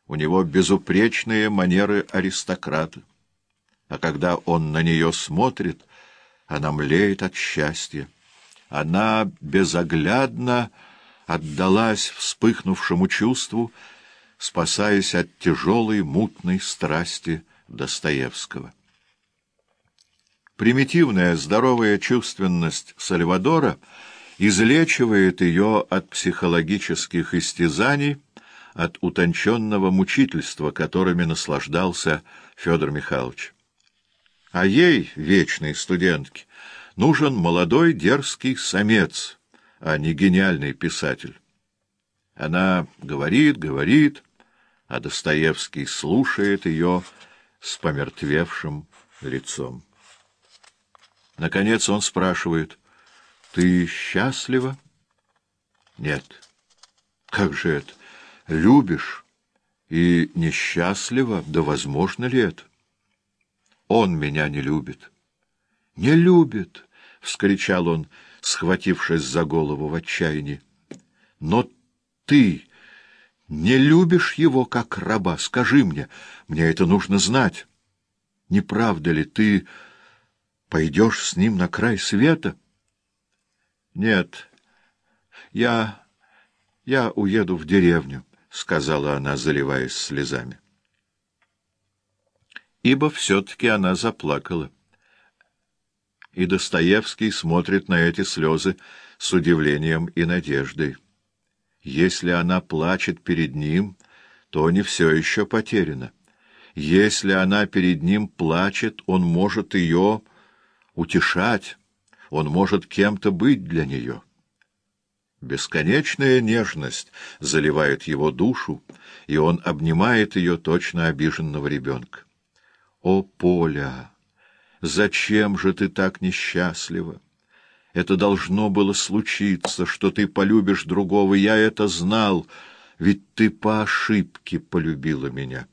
У него безупречные манеры аристократа. А когда он на нее смотрит, она млеет от счастья. Она безоглядно отдалась вспыхнувшему чувству, спасаясь от тяжелой мутной страсти Достоевского. Примитивная здоровая чувственность Сальвадора излечивает ее от психологических истязаний, от утонченного мучительства, которыми наслаждался Федор Михайлович. А ей, вечной студентке, нужен молодой дерзкий самец, а не гениальный писатель. Она говорит, а Достоевский слушает ее с помертвевшим лицом. Наконец он спрашивает: «Ты счастлива?» «Нет». «Как же это? Любишь и несчастлива? Да возможно ли это?» «Он меня не любит». «Не любит!» — вскричал он, схватившись за голову в отчаянии. «Но ты не любишь его как раба? Скажи мне это нужно знать. Не правда ли, ты пойдешь с ним на край света?» «Нет, я уеду в деревню», — сказала она, заливаясь слезами. Ибо все-таки она заплакала. И Достоевский смотрит на эти слезы с удивлением и надеждой. Если она плачет перед ним, то не все еще потеряно. Если она перед ним плачет, он может ее утешать, он может кем-то быть для нее. Бесконечная нежность заливает его душу, и он обнимает ее точно обиженного ребенка. «О, Поля! Зачем же ты так несчастлива? Это должно было случиться, что ты полюбишь другого. Я это знал, ведь ты по ошибке полюбила меня».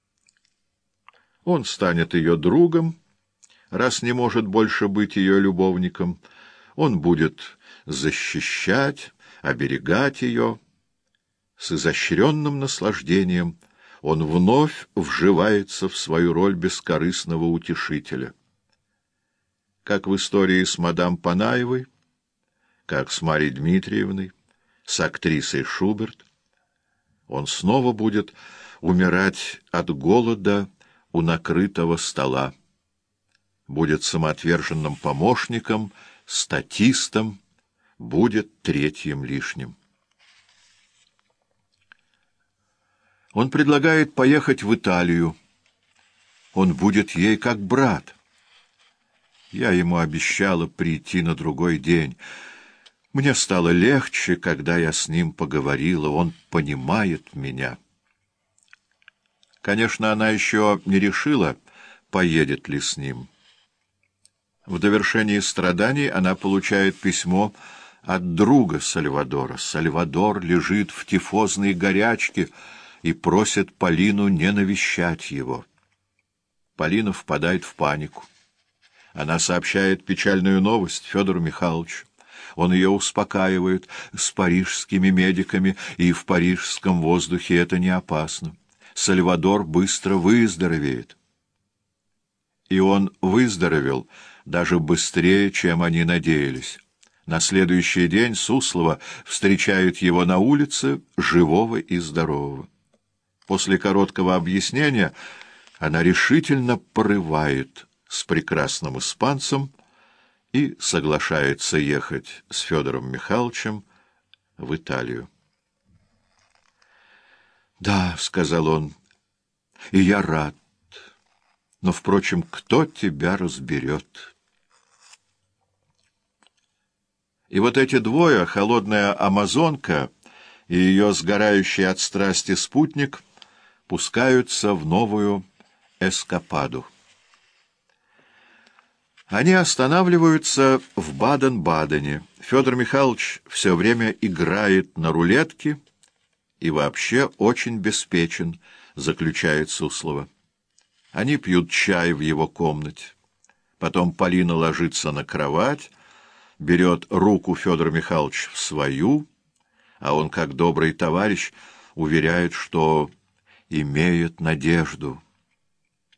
Он станет ее другом, раз не может больше быть ее любовником. Он будет защищать, оберегать ее. С изощренным наслаждением он вновь вживается в свою роль бескорыстного утешителя. Как в истории с мадам Панаевой, как с Марьей Дмитриевной, с актрисой Шуберт, он снова будет умирать от голода у накрытого стола, будет самоотверженным помощником, статистом, будет третьим лишним. Он предлагает поехать в Италию. Он будет ей как брат. Я ему обещала прийти на другой день. Мне стало легче, когда я с ним поговорила. Он понимает меня. Конечно, она еще не решила, поедет ли с ним. В довершении страданий она получает письмо от друга Сальвадора. Сальвадор лежит в тифозной горячке и просит Полину не навещать его. Полина впадает в панику. Она сообщает печальную новость Федору Михайловичу. Он ее успокаивает с парижскими медиками, и в парижском воздухе это не опасно. Сальвадор быстро выздоровеет. И он выздоровел даже быстрее, чем они надеялись. На следующий день Суслова встречает его на улице, живого и здорового. После короткого объяснения она решительно порывает с прекрасным испанцем и соглашается ехать с Федором Михайловичем в Италию. «Да», — сказал он, — «и я рад. Но, впрочем, кто тебя разберет?» И вот эти двое, холодная амазонка и ее сгорающий от страсти спутник, пускаются в новую эскападу. Они останавливаются в Баден-Бадене. Федор Михайлович все время играет на рулетке и вообще очень беспечен, заключает Суслова. Они пьют чай в его комнате. Потом Полина ложится на кровать, берет руку Федора Михайловича в свою, а он, как добрый товарищ, уверяет, что имеет надежду.